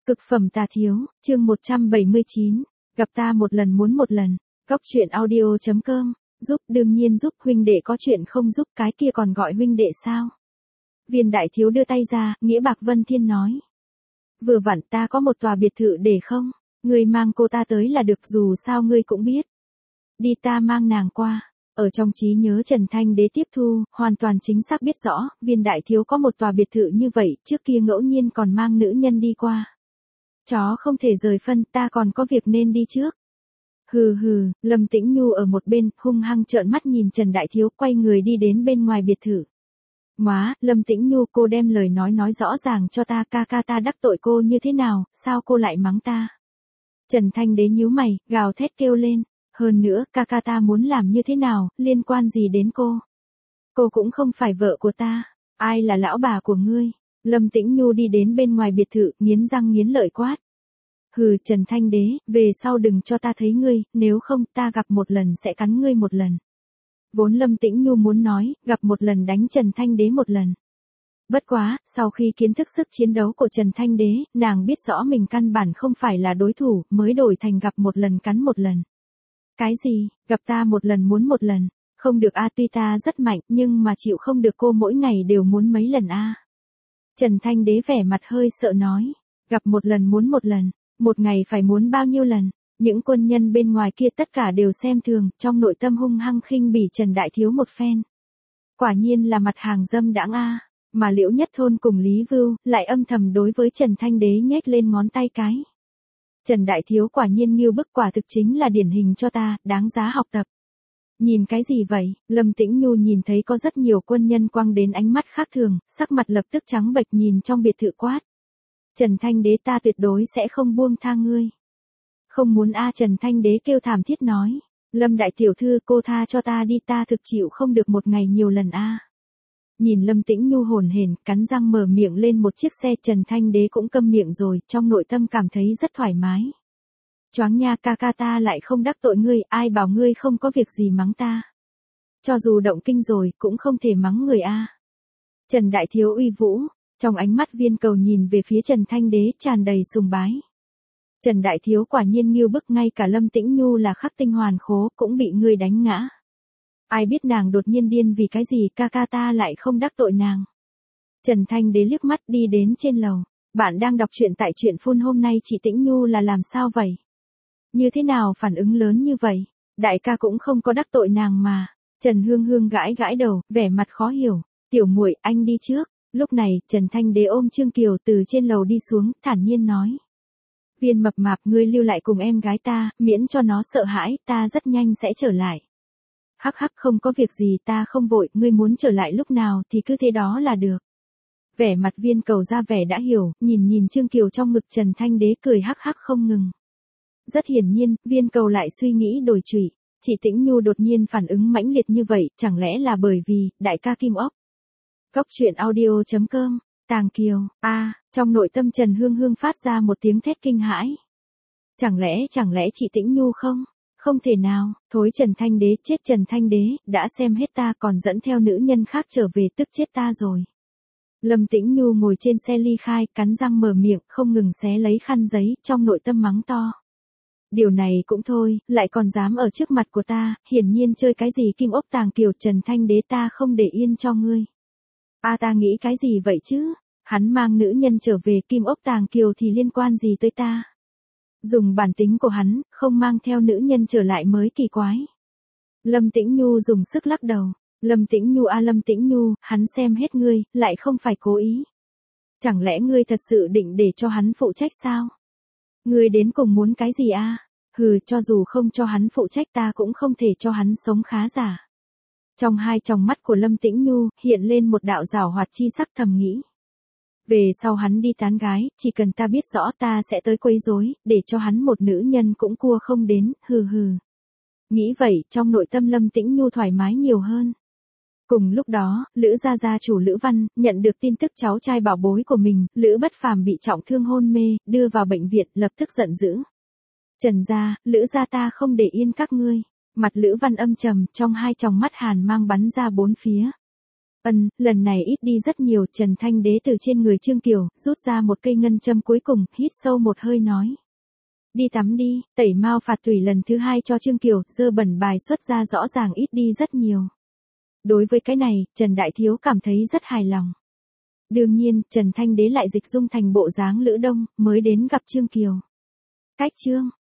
Cực phẩm tà thiếu, chương 179, gặp ta một lần muốn một lần, góc truyện audio.com, giúp đương nhiên giúp huynh đệ có chuyện không giúp cái kia còn gọi huynh đệ sao? Viên đại thiếu đưa tay ra, nghĩa bạc vân thiên nói. Vừa vặn ta có một tòa biệt thự để không, ngươi mang cô ta tới là được dù sao ngươi cũng biết. Đi ta mang nàng qua. Ở trong trí nhớ Trần Thanh Đế tiếp thu, hoàn toàn chính xác biết rõ, viên đại thiếu có một tòa biệt thự như vậy, trước kia ngẫu nhiên còn mang nữ nhân đi qua. Chó không thể rời phân, ta còn có việc nên đi trước. Hừ hừ, Lâm Tĩnh Nhu ở một bên, hung hăng trợn mắt nhìn Trần Đại Thiếu, quay người đi đến bên ngoài biệt thự. Móa, Lâm Tĩnh Nhu, cô đem lời nói rõ ràng cho ta, ca ta đắc tội cô như thế nào, sao cô lại mắng ta? Trần Thanh Đế nhíu mày, gào thét kêu lên. Hơn nữa, ca ta muốn làm như thế nào, liên quan gì đến cô? Cô cũng không phải vợ của ta, ai là lão bà của ngươi? Lâm Tĩnh Nhu đi đến bên ngoài biệt thự, nghiến răng nghiến lợi quát. Hừ, Trần Thanh Đế, về sau đừng cho ta thấy ngươi, nếu không ta gặp một lần sẽ cắn ngươi một lần. Vốn Lâm Tĩnh Nhu muốn nói, gặp một lần đánh Trần Thanh Đế một lần. Bất quá, sau khi kiến thức sức chiến đấu của Trần Thanh Đế, nàng biết rõ mình căn bản không phải là đối thủ, mới đổi thành gặp một lần cắn một lần. Cái gì, gặp ta một lần muốn một lần, không được a, tuy ta rất mạnh nhưng mà chịu không được cô mỗi ngày đều muốn mấy lần a. Trần Thanh Đế vẻ mặt hơi sợ nói, gặp một lần muốn một lần, một ngày phải muốn bao nhiêu lần, những quân nhân bên ngoài kia tất cả đều xem thường, trong nội tâm hung hăng khinh bỉ Trần Đại Thiếu một phen. Quả nhiên là mặt hàng dâm đãng a, mà Liễu Nhất Thôn cùng Lý Vưu lại âm thầm đối với Trần Thanh Đế nhếch lên ngón tay cái. Trần Đại Thiếu quả nhiên nghiêu bức, quả thực chính là điển hình cho ta, đáng giá học tập. Nhìn cái gì vậy? Lâm Tĩnh Nhu nhìn thấy có rất nhiều quân nhân quăng đến ánh mắt khác thường, sắc mặt lập tức trắng bệch nhìn trong biệt thự quát. Trần Thanh Đế, ta tuyệt đối sẽ không buông tha ngươi. Không muốn a, Trần Thanh Đế kêu thảm thiết nói. Lâm đại tiểu thư, cô tha cho ta đi, ta thực chịu không được một ngày nhiều lần a. Nhìn Lâm Tĩnh Nhu hồn hển, cắn răng mở miệng lên một chiếc xe, Trần Thanh Đế cũng câm miệng rồi, trong nội tâm cảm thấy rất thoải mái. Choáng nha, ca ta lại không đắc tội ngươi, ai bảo ngươi không có việc gì mắng ta. Cho dù động kinh rồi, cũng không thể mắng người a. Trần Đại Thiếu uy vũ, trong ánh mắt Viên Cầu nhìn về phía Trần Thanh Đế tràn đầy sùng bái. Trần Đại Thiếu quả nhiên nghiêu bức, ngay cả Lâm Tĩnh Nhu là khắc tinh hoàn khố cũng bị ngươi đánh ngã. Ai biết nàng đột nhiên điên vì cái gì, ca ta lại không đắc tội nàng. Trần Thanh Đế liếc mắt đi đến trên lầu. Bạn đang đọc truyện tại truyện phun, hôm nay chị Tĩnh Nhu là làm sao vậy? Như thế nào phản ứng lớn như vậy? Đại ca cũng không có đắc tội nàng mà. Trần Hương Hương gãi đầu, vẻ mặt khó hiểu. Tiểu muội, anh đi trước. Lúc này, Trần Thanh Đế ôm Trương Kiều từ trên lầu đi xuống, thản nhiên nói. Viên mập mạp, ngươi lưu lại cùng em gái ta, miễn cho nó sợ hãi, ta rất nhanh sẽ trở lại. Hắc hắc, không có việc gì, ta không vội, ngươi muốn trở lại lúc nào thì cứ thế đó là được. Vẻ mặt Viên Cầu ra vẻ đã hiểu, nhìn Trương Kiều trong ngực Trần Thanh Đế cười hắc hắc không ngừng. Rất hiển nhiên, Viên Cầu lại suy nghĩ đổi trụy, chị Tĩnh Nhu đột nhiên phản ứng mãnh liệt như vậy, chẳng lẽ là bởi vì, đại ca Kim Ốc. Góc truyện audio.com, Tàng Kiều, trong nội tâm Trần Hương Hương phát ra một tiếng thét kinh hãi. Chẳng lẽ chị Tĩnh Nhu không? Không thể nào, thối Trần Thanh Đế, chết Trần Thanh Đế, đã xem hết ta còn dẫn theo nữ nhân khác trở về, tức chết ta rồi. Lâm Tĩnh Nhu ngồi trên xe ly khai, cắn răng mở miệng, không ngừng xé lấy khăn giấy, trong nội tâm mắng to. Điều này cũng thôi, lại còn dám ở trước mặt của ta, hiển nhiên chơi cái gì Kim Ốc Tàng Kiều, Trần Thanh Đế, ta không để yên cho ngươi. Ta nghĩ cái gì vậy chứ? Hắn mang nữ nhân trở về, Kim Ốc Tàng Kiều thì liên quan gì tới ta? Dùng bản tính của hắn, không mang theo nữ nhân trở lại mới kỳ quái. Lâm Tĩnh Nhu dùng sức lắc đầu. Lâm Tĩnh Nhu, Lâm Tĩnh Nhu, hắn xem hết ngươi, lại không phải cố ý. Chẳng lẽ ngươi thật sự định để cho hắn phụ trách sao? Ngươi đến cùng muốn cái gì a? Hừ, cho dù không cho hắn phụ trách ta cũng không thể cho hắn sống khá giả. Trong hai tròng mắt của Lâm Tĩnh Nhu, hiện lên một đạo giảo hoạt chi sắc, thầm nghĩ. Về sau hắn đi tán gái, chỉ cần ta biết rõ ta sẽ tới quấy rối, để cho hắn một nữ nhân cũng cua không đến, hừ hừ. Nghĩ vậy, trong nội tâm Lâm Tĩnh Nhu thoải mái nhiều hơn. Cùng lúc đó, Lữ gia chủ Lữ Văn, nhận được tin tức cháu trai bảo bối của mình, Lữ Bất Phàm bị trọng thương hôn mê, đưa vào bệnh viện, lập tức giận dữ. Trần gia, Lữ gia, ta không để yên các ngươi. Mặt Lữ Văn âm trầm, trong hai tròng mắt hàn mang bắn ra bốn phía. Lần này ít đi rất nhiều, Trần Thanh Đế từ trên người Trương Kiều, rút ra một cây ngân châm cuối cùng, hít sâu một hơi nói. Đi tắm đi, tẩy mao phạt tủy lần thứ 2 cho Trương Kiều, dơ bẩn bài xuất ra rõ ràng ít đi rất nhiều. Đối với cái này, Trần Đại Thiếu cảm thấy rất hài lòng. Đương nhiên, Trần Thanh Đế lại dịch dung thành bộ dáng Lữ Đông, mới đến gặp Trương Kiều. Cách chương